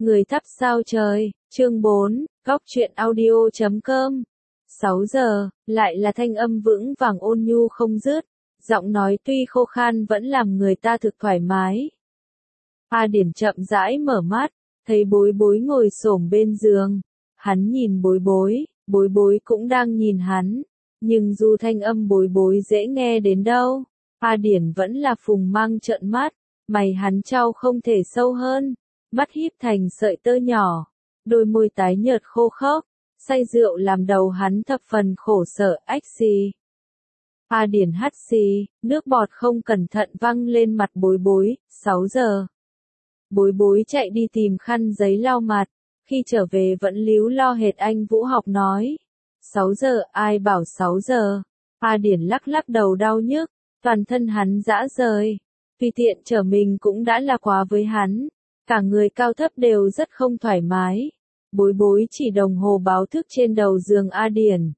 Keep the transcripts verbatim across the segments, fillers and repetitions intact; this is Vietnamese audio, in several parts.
Người thắp sao trời, chương bốn, góc truyện audio chấm com. sáu giờ, lại là thanh âm vững vàng ôn nhu không dứt, giọng nói tuy khô khan vẫn làm người ta thực thoải mái. A Điển chậm rãi mở mắt, thấy Bối Bối ngồi xổm bên giường, hắn nhìn Bối Bối, Bối Bối cũng đang nhìn hắn, nhưng dù thanh âm Bối Bối dễ nghe đến đâu, A Điển vẫn là phùng mang trợn mắt, mày hắn trao không thể sâu hơn. Mắt híp thành sợi tơ nhỏ, đôi môi tái nhợt khô khốc, say rượu làm đầu hắn thập phần khổ sở ách xì. A Điển hắt xì, nước bọt không cẩn thận văng lên mặt Bối Bối, sáu giờ. Bối Bối chạy đi tìm khăn giấy lau mặt, khi trở về vẫn líu lo hệt anh Vũ Học nói. sáu giờ, ai bảo sáu giờ, A Điển lắc lắc đầu đau nhức, toàn thân hắn rã rời, tùy tiện trở mình cũng đã là quá với hắn. Cả người cao thấp đều rất không thoải mái. Bối Bối chỉ đồng hồ báo thức trên đầu giường A Điển.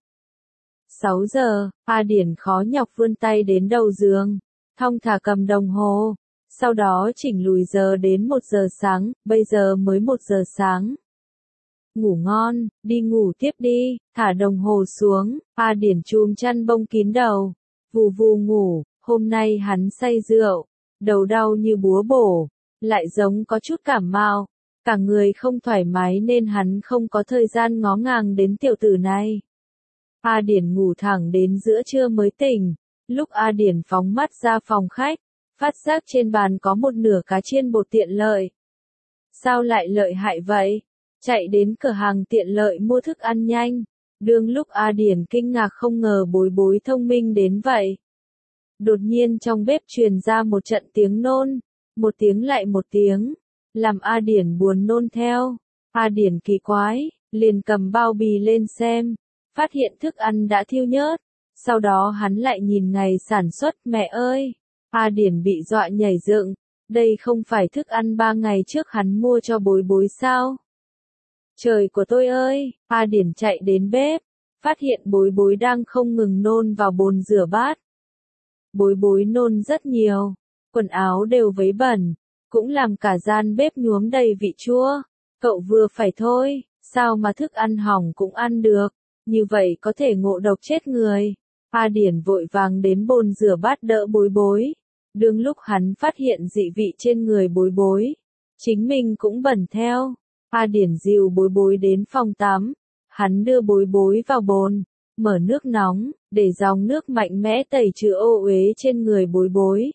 sáu giờ, A Điển khó nhọc vươn tay đến đầu giường, thong thả cầm đồng hồ, sau đó chỉnh lùi giờ đến một giờ sáng, bây giờ mới một giờ sáng. Ngủ ngon, đi ngủ tiếp đi, thả đồng hồ xuống, A Điển chùm chăn bông kín đầu, vù vù ngủ, hôm nay hắn say rượu, đầu đau như búa bổ. Lại giống có chút cảm mạo, cả người không thoải mái nên hắn không có thời gian ngó ngàng đến tiểu tử này. A Điển ngủ thẳng đến giữa trưa mới tỉnh, lúc A Điển phóng mắt ra phòng khách, phát giác trên bàn có một nửa cá chiên bột tiện lợi. Sao lại lợi hại vậy? Chạy đến cửa hàng tiện lợi mua thức ăn nhanh, đương lúc A Điển kinh ngạc không ngờ Bối Bối thông minh đến vậy. Đột nhiên trong bếp truyền ra một trận tiếng nôn. Một tiếng lại một tiếng, làm A Điển buồn nôn theo. A Điển kỳ quái, liền cầm bao bì lên xem, phát hiện thức ăn đã thiêu nhớt. Sau đó hắn lại nhìn ngày sản xuất, mẹ ơi! A Điển bị dọa nhảy dựng, đây không phải thức ăn ba ngày trước hắn mua cho Bối Bối sao? Trời của tôi ơi! A Điển chạy đến bếp, phát hiện Bối Bối đang không ngừng nôn vào bồn rửa bát. Bối Bối nôn rất nhiều. Quần áo đều vấy bẩn, cũng làm cả gian bếp nhuốm đầy vị chua. Cậu vừa phải thôi, sao mà thức ăn hỏng cũng ăn được, như vậy có thể ngộ độc chết người. A Điển vội vàng đến bồn rửa bát đỡ Bối Bối. Đương lúc hắn phát hiện dị vị trên người Bối Bối, chính mình cũng bẩn theo. A Điển dìu Bối Bối đến phòng tắm, hắn đưa Bối Bối vào bồn, mở nước nóng, để dòng nước mạnh mẽ tẩy trừ ô uế trên người Bối Bối.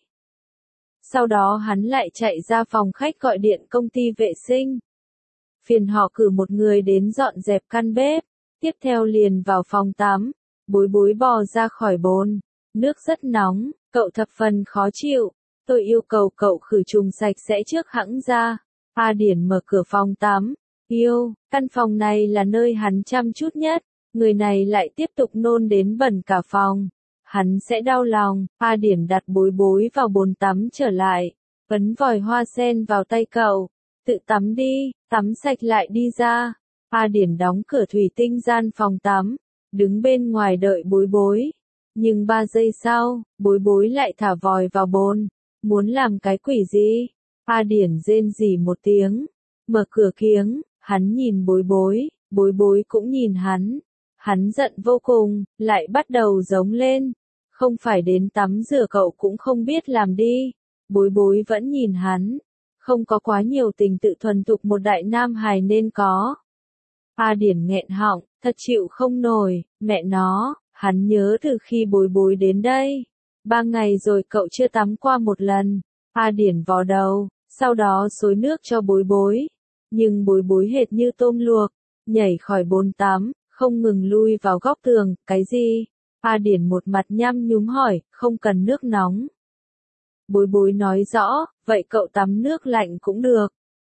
Sau đó hắn lại chạy ra phòng khách gọi điện công ty vệ sinh. Phiền họ cử một người đến dọn dẹp căn bếp, tiếp theo liền vào phòng tắm, Bối Bối bò ra khỏi bồn. Nước rất nóng, cậu thập phần khó chịu, tôi yêu cầu cậu khử trùng sạch sẽ trước hẵng ra. A Điển mở cửa phòng tắm, yêu, căn phòng này là nơi hắn chăm chút nhất, người này lại tiếp tục nôn đến bẩn cả phòng. Hắn sẽ đau lòng. A Điển đặt Bối Bối vào bồn tắm trở lại, ấn vòi hoa sen vào tay cậu, tự tắm đi, tắm sạch lại đi ra. A Điển đóng cửa thủy tinh gian phòng tắm, đứng bên ngoài đợi Bối Bối. Nhưng ba giây sau, Bối Bối lại thả vòi vào bồn, muốn làm cái quỷ gì? A Điển rên rỉ một tiếng, mở cửa kiếng, hắn nhìn Bối Bối, Bối Bối cũng nhìn hắn. Hắn giận vô cùng, lại bắt đầu giống lên. Không phải đến tắm rửa cậu cũng không biết làm đi. Bối Bối vẫn nhìn hắn. Không có quá nhiều tình tự thuần thục một đại nam hài nên có. A Điển nghẹn họng, thật chịu không nổi, mẹ nó, hắn nhớ từ khi Bối Bối đến đây. Ba ngày rồi cậu chưa tắm qua một lần. A Điển vò đầu, sau đó xối nước cho Bối Bối. Nhưng Bối Bối hệt như tôm luộc, nhảy khỏi bồn tắm, không ngừng lui vào góc tường, cái gì? A Điển một mặt nhăm nhúm hỏi, không cần nước nóng. Bối Bối nói rõ, vậy cậu tắm nước lạnh cũng được.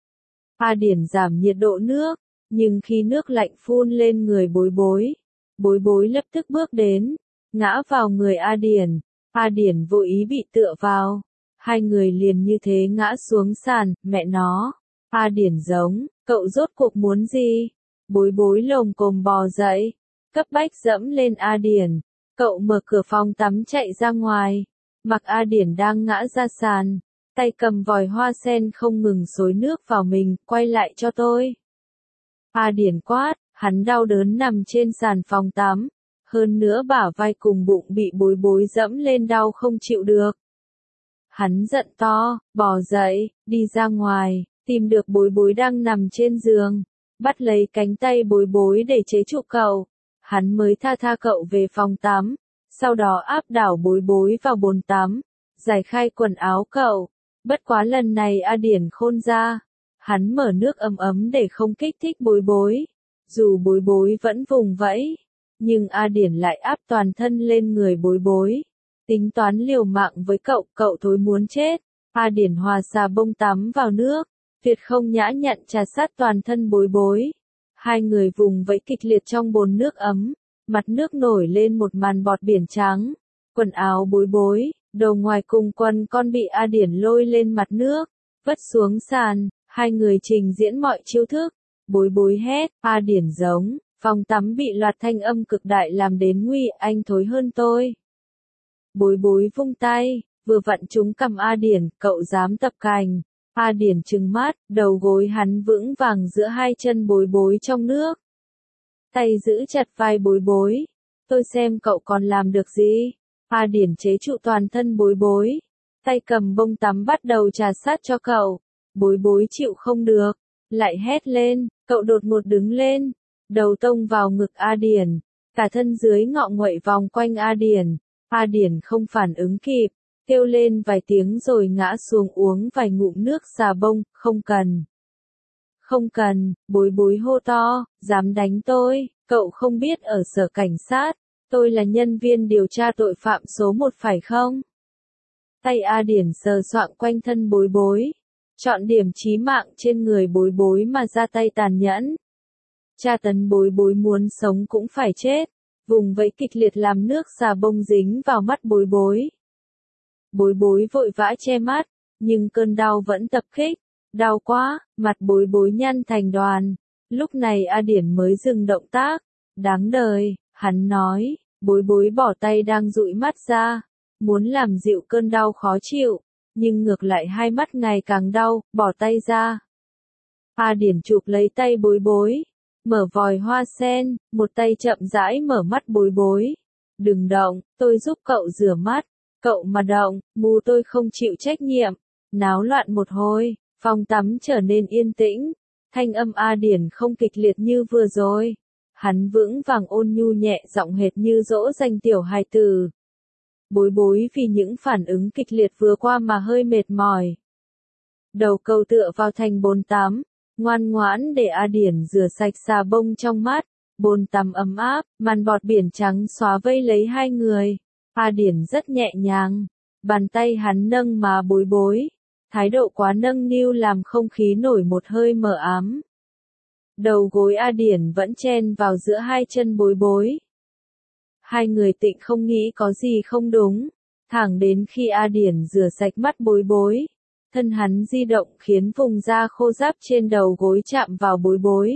A Điển giảm nhiệt độ nước, nhưng khi nước lạnh phun lên người Bối Bối, Bối Bối lập tức bước đến, ngã vào người A Điển. A Điển vô ý bị tựa vào, hai người liền như thế ngã xuống sàn, mẹ nó. A Điển giống, cậu rốt cuộc muốn gì? Bối Bối lồm cồm bò dậy, cấp bách dẫm lên A Điển. Cậu mở cửa phòng tắm chạy ra ngoài, mặc A Điển đang ngã ra sàn, tay cầm vòi hoa sen không ngừng xối nước vào mình, quay lại cho tôi. A Điển quát, hắn đau đớn nằm trên sàn phòng tắm, hơn nữa bả vai cùng bụng bị bối bối dẫm lên đau không chịu được. Hắn giận to, bò dậy, đi ra ngoài, tìm được bối bối đang nằm trên giường, bắt lấy cánh tay bối bối để chế trụ cậu, hắn mới tha tha cậu về phòng tắm, sau đó áp đảo bối bối vào bồn tắm, giải khai quần áo cậu. Bất quá lần này A Điển khôn ra, hắn mở nước ấm ấm để không kích thích bối bối, dù bối bối vẫn vùng vẫy, nhưng A Điển lại áp toàn thân lên người bối bối, tính toán liều mạng với cậu, cậu thối muốn chết. A Điển hòa xà bông tắm vào nước, tuyệt không nhã nhặn trà sát toàn thân bối bối. Hai người vùng vẫy kịch liệt trong bồn nước ấm, mặt nước nổi lên một màn bọt biển trắng, quần áo bối bối, đầu ngoài cùng quần con bị A Điển lôi lên mặt nước, vất xuống sàn, hai người trình diễn mọi chiêu thức, bối bối hét, A Điển giống, phòng tắm bị loạt thanh âm cực đại làm đến nguy, anh thối hơn tôi. Bối bối vung tay, vừa vặn trúng cầm A Điển, cậu dám tập cành. A Điển trừng mắt, đầu gối hắn vững vàng giữa hai chân bối bối trong nước. Tay giữ chặt vai bối bối, tôi xem cậu còn làm được gì. A Điển chế trụ toàn thân bối bối, tay cầm bông tắm bắt đầu trà sát cho cậu. Bối bối chịu không được, lại hét lên, cậu đột ngột đứng lên, đầu tông vào ngực A Điển, cả thân dưới ngọ nguậy vòng quanh A Điển. A Điển không phản ứng kịp, kêu lên vài tiếng rồi ngã xuống uống vài ngụm nước xà bông, không cần. Không cần, bối bối hô to, dám đánh tôi, cậu không biết ở sở cảnh sát, tôi là nhân viên điều tra tội phạm số một phải không? Tay A Điển sờ soạng quanh thân bối bối, chọn điểm chí mạng trên người bối bối mà ra tay tàn nhẫn. Tra tấn bối bối muốn sống cũng phải chết, vùng vẫy kịch liệt làm nước xà bông dính vào mắt bối bối. Bối bối vội vã che mắt, nhưng cơn đau vẫn tập kích, đau quá, mặt bối bối nhăn thành đoàn. Lúc này A Điển mới dừng động tác, đáng đời, hắn nói, bối bối bỏ tay đang dụi mắt ra, muốn làm dịu cơn đau khó chịu, nhưng ngược lại hai mắt ngày càng đau, bỏ tay ra. A Điển chụp lấy tay bối bối, mở vòi hoa sen, một tay chậm rãi mở mắt bối bối. Đừng động, tôi giúp cậu rửa mắt, cậu mà động, mù tôi không chịu trách nhiệm. Náo loạn một hồi, phòng tắm trở nên yên tĩnh, thanh âm A Điển không kịch liệt như vừa rồi. Hắn vững vàng ôn nhu nhẹ giọng hệt như dỗ dành tiểu hài tử. Bối bối vì những phản ứng kịch liệt vừa qua mà hơi mệt mỏi. Đầu câu tựa vào thành bồn tắm, ngoan ngoãn để A Điển rửa sạch xà bông trong mắt, bồn tắm ấm áp, màn bọt biển trắng xóa vây lấy hai người. A Điển rất nhẹ nhàng, bàn tay hắn nâng má bối bối, thái độ quá nâng niu làm không khí nổi một hơi mờ ám. Đầu gối A Điển vẫn chen vào giữa hai chân bối bối. Hai người tịnh không nghĩ có gì không đúng, thẳng đến khi A Điển rửa sạch mắt bối bối. Thân hắn di động khiến vùng da khô ráp trên đầu gối chạm vào bối bối.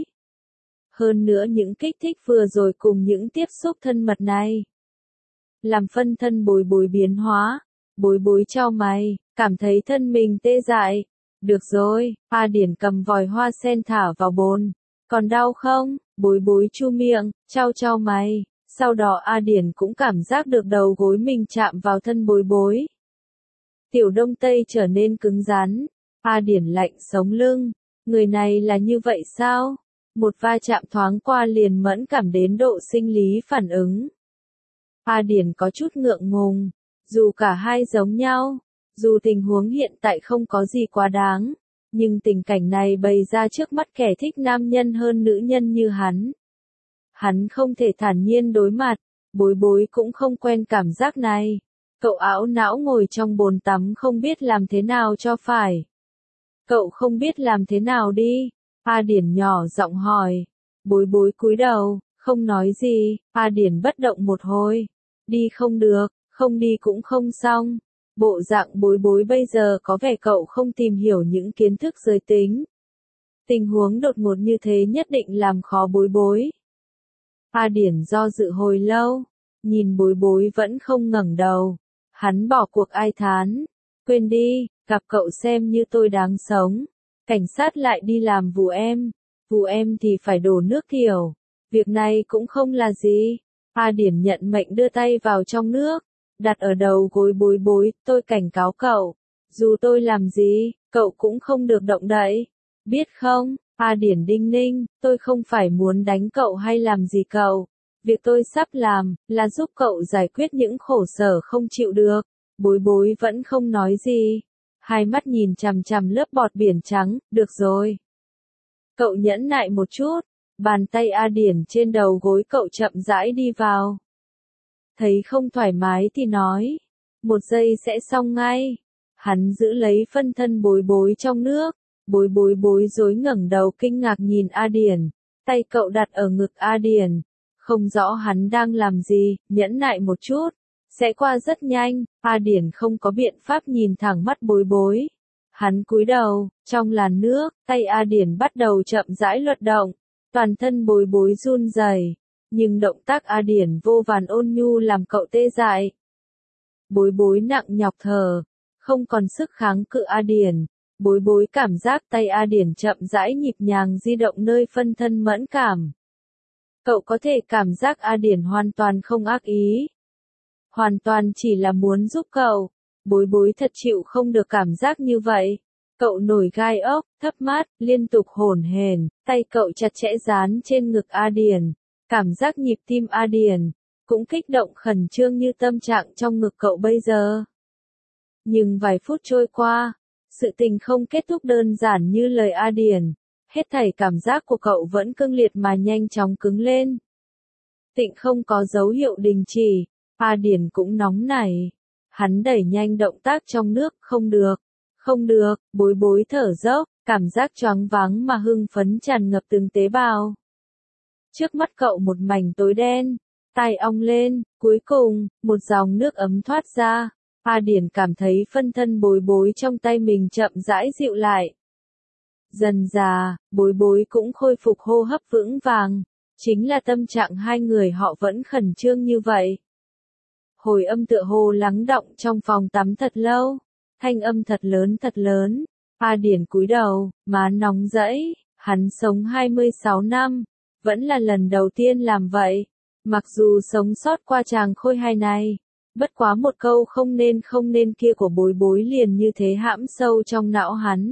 Hơn nữa những kích thích vừa rồi cùng những tiếp xúc thân mật này, làm phân thân bối bối biến hóa, bối bối chau mày, cảm thấy thân mình tê dại. Được rồi, A Điển cầm vòi hoa sen thả vào bồn. Còn đau không? Bối bối chu miệng, chau chau mày. Sau đó A Điển cũng cảm giác được đầu gối mình chạm vào thân bối bối. Tiểu Đông Tây trở nên cứng rắn. A Điển lạnh sống lưng. Người này là như vậy sao? Một va chạm thoáng qua liền mẫn cảm đến độ sinh lý phản ứng. A Điển có chút ngượng ngùng. Dù cả hai giống nhau, dù tình huống hiện tại không có gì quá đáng, nhưng tình cảnh này bày ra trước mắt kẻ thích nam nhân hơn nữ nhân như hắn. Hắn không thể thản nhiên đối mặt, bối bối cũng không quen cảm giác này. Cậu ảo não ngồi trong bồn tắm không biết làm thế nào cho phải. Cậu không biết làm thế nào đi? A Điển nhỏ giọng hỏi. Bối bối cúi đầu, không nói gì. A Điển bất động một hồi. Đi không được, không đi cũng không xong. Bộ dạng bối bối bây giờ có vẻ cậu không tìm hiểu những kiến thức giới tính. Tình huống đột ngột như thế nhất định làm khó bối bối. A Điển do dự hồi lâu, nhìn bối bối vẫn không ngẩng đầu. Hắn bỏ cuộc ai thán. Quên đi, Gặp cậu xem như tôi đáng sống. Cảnh sát lại đi làm vụ em. Vụ em thì phải đổ nước tiểu. Việc này cũng không là gì. A Điển nhận mệnh đưa tay vào trong nước. Đặt ở đầu gối Bối Bối, tôi cảnh cáo cậu. Dù tôi làm gì, cậu cũng không được động đậy. Biết không, A Điển đinh ninh, tôi không phải muốn đánh cậu hay làm gì cậu. Việc tôi sắp làm, là giúp cậu giải quyết những khổ sở không chịu được. Bối Bối vẫn không nói gì. Hai mắt nhìn chằm chằm lớp bọt biển trắng, được rồi. Cậu nhẫn nại một chút. Bàn tay A Điển trên đầu gối cậu chậm rãi đi vào. Thấy không thoải mái thì nói. Một giây sẽ xong ngay. Hắn giữ lấy phân thân Bối Bối trong nước. Bối Bối bối rối ngẩng đầu kinh ngạc nhìn A Điển. Tay cậu đặt ở ngực A Điển. Không rõ hắn đang làm gì, nhẫn nại một chút. Sẽ qua rất nhanh. A Điển không có biện pháp nhìn thẳng mắt Bối Bối. Hắn cúi đầu, trong làn nước, tay A Điển bắt đầu chậm rãi luật động. Toàn thân Bối Bối run rẩy, nhưng động tác A Điển vô vàn ôn nhu làm cậu tê dại. Bối Bối nặng nhọc thở, không còn sức kháng cự A Điển. Bối Bối cảm giác tay A Điển chậm rãi nhịp nhàng di động nơi phân thân mẫn cảm. Cậu có thể cảm giác A Điển hoàn toàn không ác ý. Hoàn toàn chỉ là muốn giúp cậu. Bối Bối thật chịu không được cảm giác như vậy. Cậu nổi gai ốc, thấp mắt, liên tục hổn hển, tay cậu chặt chẽ dán trên ngực A Điển. Cảm giác nhịp tim A Điển cũng kích động khẩn trương như tâm trạng trong ngực cậu bây giờ. Nhưng vài phút trôi qua, sự tình không kết thúc đơn giản như lời A Điển. Hết thảy cảm giác của cậu vẫn cương liệt mà nhanh chóng cứng lên. Tịnh không có dấu hiệu đình chỉ, A Điển cũng nóng nảy. Hắn đẩy nhanh động tác trong nước, không được, không được, Bối Bối thở dốc, cảm giác choáng váng mà hưng phấn tràn ngập từng tế bào. Trước mắt cậu một mảnh tối đen, tai ong lên, cuối cùng, một dòng nước ấm thoát ra. A Điển cảm thấy phân thân Bối Bối trong tay mình chậm rãi dịu lại. Dần dà, Bối Bối cũng khôi phục hô hấp vững vàng. Chính là tâm trạng hai người họ vẫn khẩn trương như vậy. Hồi âm tựa hồ lắng đọng trong phòng tắm thật lâu. Thanh âm thật lớn thật lớn. A Điển cúi đầu, má nóng rẫy. Hắn sống hai mươi sáu năm. Vẫn là lần đầu tiên làm vậy. Mặc dù sống sót qua chàng khôi hài này. Bất quá một câu không nên không nên kia của Bối Bối liền như thế hãm sâu trong não hắn.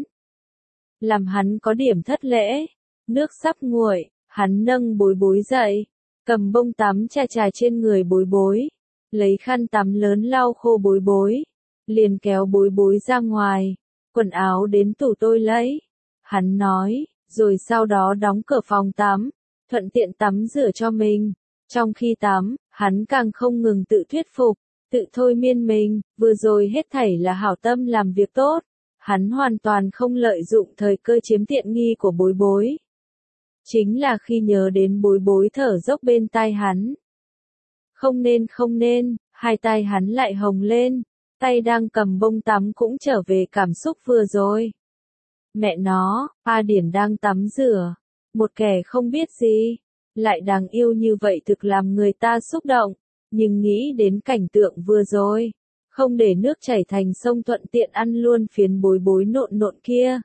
Làm hắn có điểm thất lễ. Nước sắp nguội, hắn nâng Bối Bối dậy. Cầm bông tắm chà chà trên người Bối Bối. Lấy khăn tắm lớn lau khô Bối Bối. Liền kéo Bối Bối ra ngoài. Quần áo đến tủ tôi lấy. Hắn nói, rồi sau đó đóng cửa phòng tắm. Thuận tiện tắm rửa cho mình. Trong khi tắm, hắn càng không ngừng tự thuyết phục. Tự thôi miên mình, vừa rồi hết thảy là hảo tâm làm việc tốt. Hắn hoàn toàn không lợi dụng thời cơ chiếm tiện nghi của Bối Bối. Chính là khi nhớ đến Bối Bối thở dốc bên tai hắn. Không nên không nên, hai tay hắn lại hồng lên. Tay đang cầm bông tắm cũng trở về cảm xúc vừa rồi. Mẹ nó, A Điển đang tắm rửa. Một kẻ không biết gì. Lại đáng yêu như vậy thực làm người ta xúc động. Nhưng nghĩ đến cảnh tượng vừa rồi. Không để nước chảy thành sông thuận tiện ăn luôn phiến Bối Bối nộn nộn kia.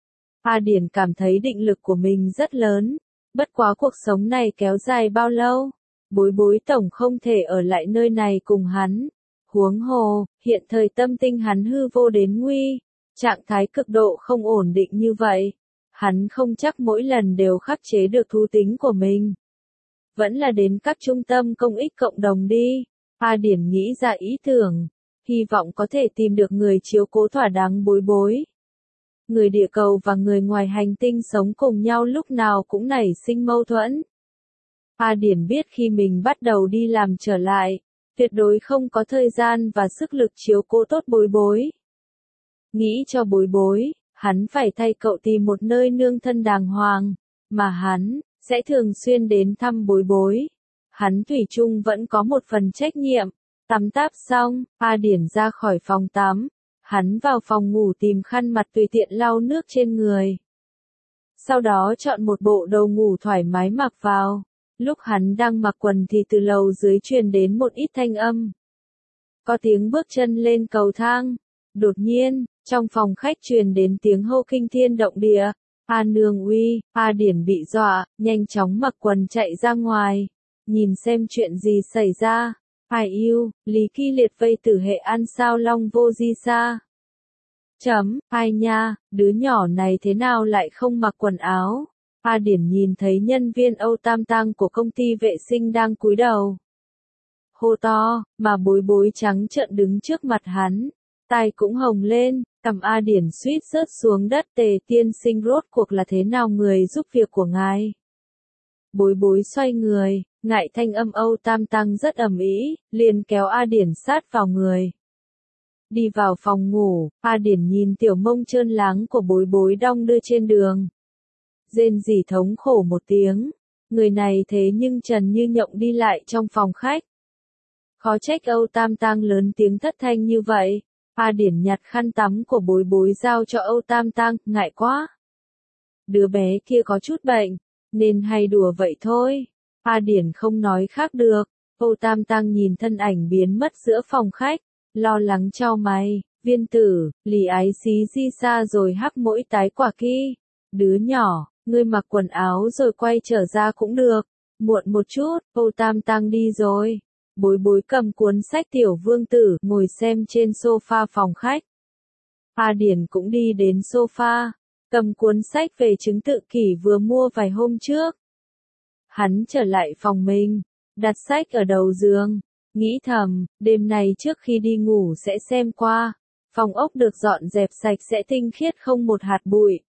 A Điển cảm thấy định lực của mình rất lớn. Bất quá cuộc sống này kéo dài bao lâu. Bối Bối tổng không thể ở lại nơi này cùng hắn. Huống hồ, hiện thời tâm tinh hắn hư vô đến nguy. Trạng thái cực độ không ổn định như vậy. Hắn không chắc mỗi lần đều khắc chế được thú tính của mình. Vẫn là đến các trung tâm công ích cộng đồng đi. A Điển nghĩ ra ý tưởng. Hy vọng có thể tìm được người chiếu cố thỏa đáng Bối Bối. Người địa cầu và người ngoài hành tinh sống cùng nhau lúc nào cũng nảy sinh mâu thuẫn. A Điển biết khi mình bắt đầu đi làm trở lại, tuyệt đối không có thời gian và sức lực chiếu cố tốt Bối Bối. Nghĩ cho Bối Bối, hắn phải thay cậu tìm một nơi nương thân đàng hoàng, mà hắn sẽ thường xuyên đến thăm Bối Bối. Hắn thủy chung vẫn có một phần trách nhiệm. Tắm táp xong, A Điển ra khỏi phòng tắm. Hắn vào phòng ngủ tìm khăn mặt tùy tiện lau nước trên người. Sau đó chọn một bộ đồ ngủ thoải mái mặc vào. Lúc hắn đang mặc quần thì từ lầu dưới truyền đến một ít thanh âm. Có tiếng bước chân lên cầu thang. Đột nhiên, Trong phòng khách truyền đến tiếng hô kinh thiên động địa. A nương uy, A Điển bị dọa, nhanh chóng mặc quần chạy ra ngoài. Nhìn xem chuyện gì xảy ra. Ai yêu, Lý Kỳ Liệt vây tử hệ ăn sao long vô di sa. Chấm, ai nha, đứa nhỏ này thế nào lại không mặc quần áo. A Điển nhìn thấy nhân viên Âu Tam Tang của công ty vệ sinh đang cúi đầu. Hô to, mà bối bối trắng trợn đứng trước mặt hắn. Tai cũng hồng lên, cầm A Điển suýt rớt xuống đất. Tề tiên sinh rốt cuộc là thế nào người giúp việc của ngài? Bối bối xoay người, ngại thanh âm Âu Tam Tang rất ầm ĩ, liền kéo A Điển sát vào người. Đi vào phòng ngủ, A Điển nhìn tiểu mông trơn láng của bối bối đong đưa trên đường. Rên rỉ thống khổ một tiếng. Người này thế nhưng trần như nhộng đi lại trong phòng khách. Khó trách Âu Tam Tang lớn tiếng thất thanh như vậy. A Điển nhặt khăn tắm của bối bối giao cho Âu Tam Tang, ngại quá. Đứa bé kia có chút bệnh, nên hay đùa vậy thôi. A Điển không nói khác được. Âu Tam Tang nhìn thân ảnh biến mất giữa phòng khách, lo lắng chau mày. Viên tử, lì ái xí di xa rồi hắc mỗi tái quả kia. Đứa nhỏ, ngươi mặc quần áo rồi quay trở ra cũng được. Muộn một chút, Âu Tam Tang đi rồi. Bối bối cầm cuốn sách tiểu vương tử, ngồi xem trên sofa phòng khách. A Điển cũng đi đến sofa, cầm cuốn sách về chứng tự kỷ vừa mua vài hôm trước. Hắn trở lại phòng mình, đặt sách ở đầu giường, nghĩ thầm, đêm này trước khi đi ngủ sẽ xem qua. Phòng ốc được dọn dẹp sạch sẽ tinh khiết không một hạt bụi.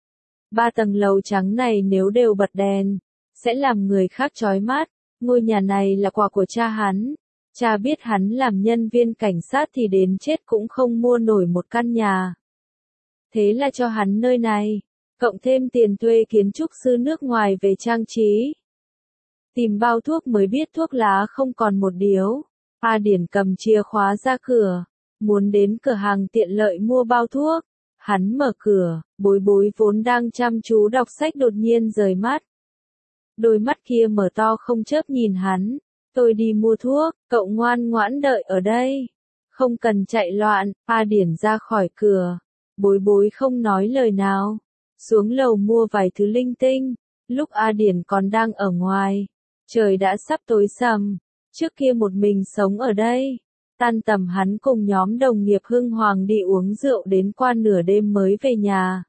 Ba tầng lầu trắng này nếu đều bật đèn, sẽ làm người khác chói mắt. Ngôi nhà này là quà của cha hắn. Cha biết hắn làm nhân viên cảnh sát thì đến chết cũng không mua nổi một căn nhà. Thế là cho hắn nơi này, cộng thêm tiền thuê kiến trúc sư nước ngoài về trang trí. Tìm bao thuốc mới biết thuốc lá không còn một điếu. A Điển cầm chìa khóa ra cửa, muốn đến cửa hàng tiện lợi mua bao thuốc. Hắn mở cửa, bối bối vốn đang chăm chú đọc sách đột nhiên rời mắt. Đôi mắt kia mở to không chớp nhìn hắn. Tôi đi mua thuốc, cậu ngoan ngoãn đợi ở đây. Không cần chạy loạn. A Điển ra khỏi cửa. Bối bối không nói lời nào. Xuống lầu mua vài thứ linh tinh. Lúc A Điển còn đang ở ngoài, trời đã sắp tối sầm. Trước kia một mình sống ở đây. Tan tầm hắn cùng nhóm đồng nghiệp hưng hoàng đi uống rượu đến qua nửa đêm mới về nhà.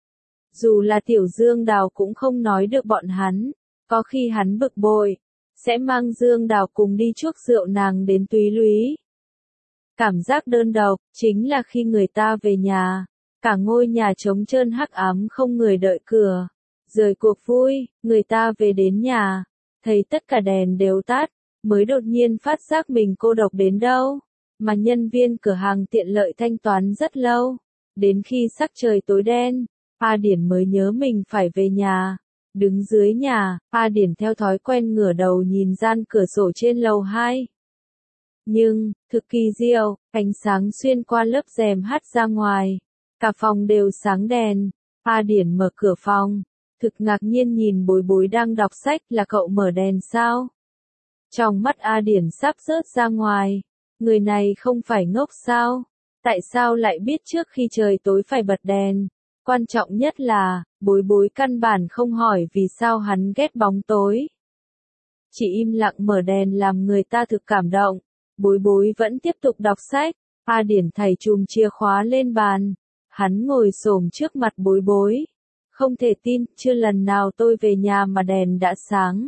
Dù là Tiểu Dương Đào cũng không nói được bọn hắn. Có khi hắn bực bội, sẽ mang Dương Đào cùng đi chuốc rượu nàng đến Túy Lúy. Cảm giác đơn độc, chính là khi người ta về nhà, cả ngôi nhà trống trơn hắc ám không người đợi cửa. Rời cuộc vui, người ta về đến nhà, thấy tất cả đèn đều tắt, mới đột nhiên phát giác mình cô độc đến đâu. Mà nhân viên cửa hàng tiện lợi thanh toán rất lâu. Đến khi sắc trời tối đen, A Điển mới nhớ mình phải về nhà. Đứng dưới nhà, A Điển theo thói quen ngửa đầu nhìn gian cửa sổ trên lầu hai. Nhưng, thực kỳ diệu, ánh sáng xuyên qua lớp rèm hắt ra ngoài. Cả phòng đều sáng đèn. A Điển mở cửa phòng. Thực ngạc nhiên nhìn bối bối đang đọc sách, là cậu mở đèn sao? Trong mắt A Điển sắp rớt ra ngoài. Người này không phải ngốc sao? Tại sao lại biết trước khi trời tối phải bật đèn? Quan trọng nhất là, bối bối căn bản không hỏi vì sao hắn ghét bóng tối. Chỉ im lặng mở đèn làm người ta thực cảm động. Bối bối vẫn tiếp tục đọc sách. A Điển thảy chùm chìa khóa lên bàn. Hắn ngồi xổm trước mặt bối bối. Không thể tin, chưa lần nào tôi về nhà mà đèn đã sáng.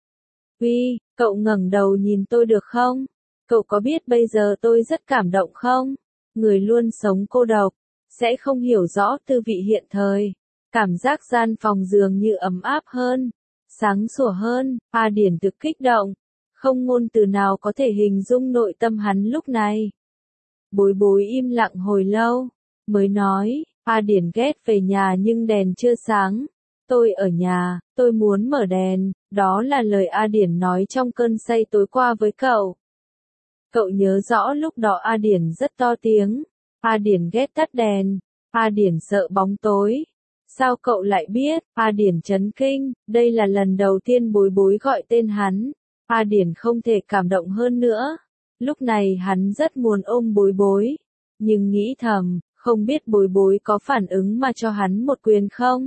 Uy, cậu ngẩng đầu nhìn tôi được không? Cậu có biết bây giờ tôi rất cảm động không? Người luôn sống cô độc, sẽ không hiểu rõ tư vị hiện thời. Cảm giác gian phòng dường như ấm áp hơn, sáng sủa hơn. A Điển thực kích động, không ngôn từ nào có thể hình dung nội tâm hắn lúc này. Bối bối im lặng hồi lâu, mới nói, A Điển ghét về nhà nhưng đèn chưa sáng. Tôi ở nhà, tôi muốn mở đèn, đó là lời A Điển nói trong cơn say tối qua với cậu. Cậu nhớ rõ lúc đó A Điển rất to tiếng. A Điển ghét tắt đèn. A Điển sợ bóng tối. Sao cậu lại biết? A Điển chấn kinh, đây là lần đầu tiên bối bối gọi tên hắn. A Điển không thể cảm động hơn nữa. Lúc này hắn rất muốn ôm bối bối. Nhưng nghĩ thầm, Không biết bối bối có phản ứng mà cho hắn một quyền không?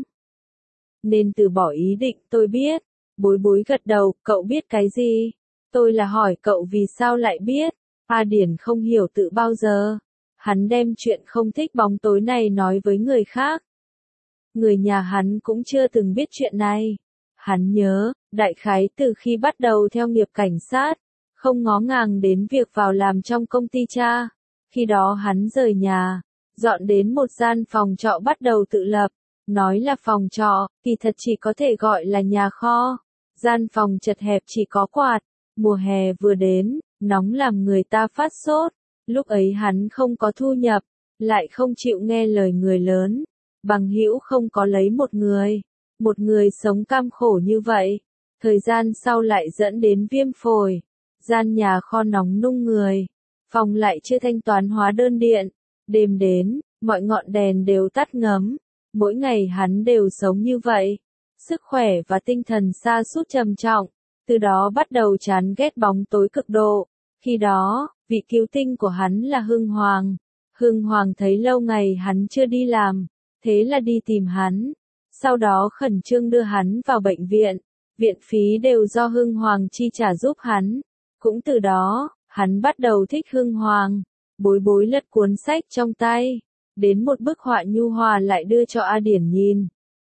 Nên từ bỏ ý định, tôi biết. Bối bối gật đầu, cậu biết cái gì? Tôi là hỏi cậu vì sao lại biết. A Điển không hiểu tự bao giờ. Hắn đem chuyện không thích bóng tối này nói với người khác. Người nhà hắn cũng chưa từng biết chuyện này. Hắn nhớ, đại khái từ khi bắt đầu theo nghiệp cảnh sát, không ngó ngàng đến việc vào làm trong công ty cha. Khi đó hắn rời nhà, dọn đến một gian phòng trọ bắt đầu tự lập. Nói là phòng trọ, kỳ thật chỉ có thể gọi là nhà kho. Gian phòng chật hẹp chỉ có quạt. Mùa hè vừa đến, nóng làm người ta phát sốt. Lúc ấy hắn không có thu nhập, lại không chịu nghe lời người lớn. Bằng hữu không có lấy một người. Một người sống cam khổ như vậy. Thời gian sau lại dẫn đến viêm phổi. Gian nhà kho nóng nung người. Phòng lại chưa thanh toán hóa đơn điện. Đêm đến, mọi ngọn đèn đều tắt ngấm. Mỗi ngày hắn đều sống như vậy. Sức khỏe và tinh thần sa sút trầm trọng. Từ đó bắt đầu chán ghét bóng tối cực độ. Khi đó, vị cứu tinh của hắn là Hưng Hoàng. Hưng Hoàng thấy lâu ngày hắn chưa đi làm. Thế là đi tìm hắn. Sau đó khẩn trương đưa hắn vào bệnh viện. Viện phí đều do Hưng Hoàng chi trả giúp hắn. Cũng từ đó, hắn bắt đầu thích Hưng Hoàng. Bối bối lật cuốn sách trong tay. Đến một bức họa nhu hòa lại đưa cho A Điển nhìn.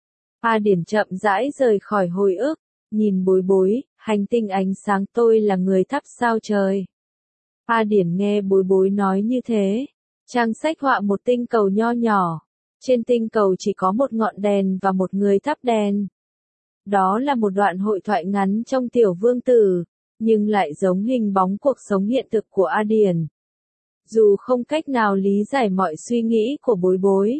A Điển chậm rãi rời khỏi hồi ức. Nhìn bối bối, hành tinh ánh sáng tôi là người thắp sao trời. A Điển nghe bối bối nói như thế. Trang sách họa một tinh cầu nho nhỏ. Trên tinh cầu chỉ có một ngọn đèn và một người thắp đèn. Đó là một đoạn hội thoại ngắn trong Tiểu Vương Tử, nhưng lại giống hình bóng cuộc sống hiện thực của A Điển. Dù không cách nào lý giải mọi suy nghĩ của bối bối.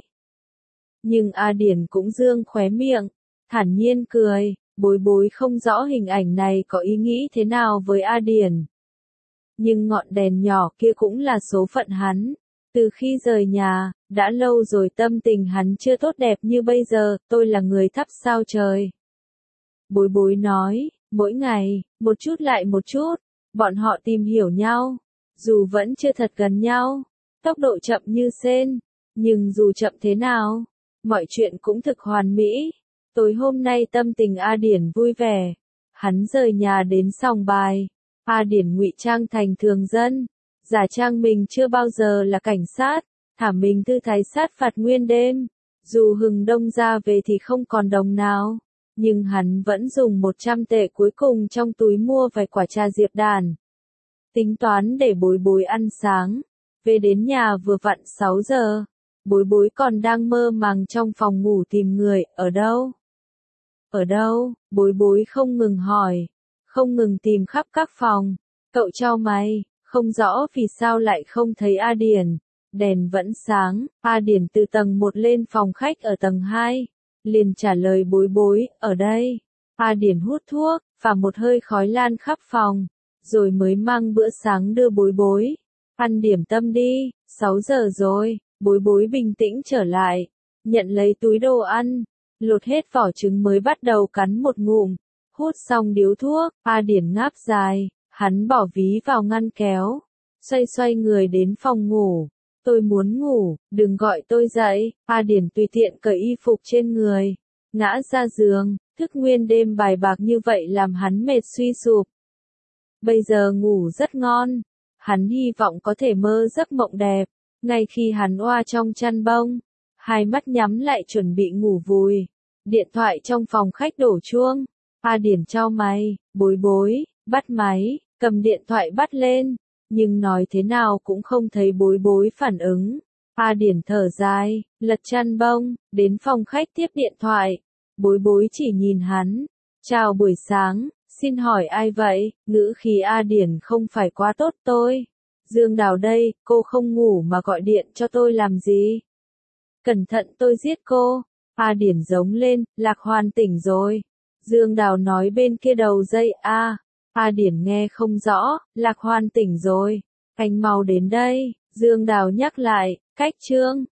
Nhưng A Điển cũng dương khóe miệng, thản nhiên cười, bối bối không rõ hình ảnh này có ý nghĩ thế nào với A Điển. Nhưng ngọn đèn nhỏ kia cũng là số phận hắn. Từ khi rời nhà, đã lâu rồi tâm tình hắn chưa tốt đẹp như bây giờ, tôi là người thắp sao trời. Bối bối nói, mỗi ngày, một chút lại một chút, bọn họ tìm hiểu nhau, dù vẫn chưa thật gần nhau, tốc độ chậm như sên, nhưng dù chậm thế nào, mọi chuyện cũng thực hoàn mỹ. Tối hôm nay tâm tình A Điển vui vẻ, hắn rời nhà đến sòng bài, A Điển ngụy trang thành thường dân. Giả trang mình chưa bao giờ là cảnh sát, thả mình tư thái sát phạt nguyên đêm. Dù hừng đông ra về thì không còn đồng nào, nhưng hắn vẫn dùng một trăm tệ cuối cùng trong túi mua vài quả trà diệp đàn. Tính toán để bối bối ăn sáng. Về đến nhà vừa vặn sáu giờ. Bối bối còn đang mơ màng trong phòng ngủ tìm người, ở đâu? Ở đâu? Bối bối không ngừng hỏi, không ngừng tìm khắp các phòng. Cậu chau mày. Không rõ vì sao lại không thấy A Điển. Đèn vẫn sáng, A Điển từ tầng một lên phòng khách ở tầng hai. Liền trả lời bối bối, ở đây. A Điển hút thuốc, và một hơi khói lan khắp phòng. Rồi mới mang bữa sáng đưa bối bối. Ăn điểm tâm đi, sáu giờ rồi. Bối bối bình tĩnh trở lại. Nhận lấy túi đồ ăn. Lột hết vỏ trứng mới bắt đầu cắn một ngụm. Hút xong điếu thuốc, A Điển ngáp dài. Hắn bỏ ví vào ngăn kéo, xoay xoay người đến phòng ngủ. Tôi muốn ngủ, đừng gọi tôi dậy. A Điển tùy tiện cởi y phục trên người, ngã ra giường, thức nguyên đêm bài bạc như vậy làm hắn mệt suy sụp. Bây giờ ngủ rất ngon, hắn hy vọng có thể mơ giấc mộng đẹp. Ngay khi hắn oa trong chăn bông, hai mắt nhắm lại chuẩn bị ngủ vùi. Điện thoại trong phòng khách đổ chuông. A Điển chau mày, bối bối, bắt máy. Cầm điện thoại bắt lên, nhưng nói thế nào cũng không thấy bối bối phản ứng. A Điển thở dài, lật chăn bông, đến phòng khách tiếp điện thoại. Bối bối chỉ nhìn hắn. Chào buổi sáng, xin hỏi ai vậy? Ngữ khí A Điển không phải quá tốt tôi. Dương Đào đây, cô không ngủ mà gọi điện cho tôi làm gì? Cẩn thận tôi giết cô. A Điển giống lên, Lạc Hoan tỉnh rồi. Dương Đào nói bên kia đầu dây A. A Điển nghe không rõ, Lạc Hoan tỉnh rồi. Anh mau đến đây, Dương Đào nhắc lại, cách chương.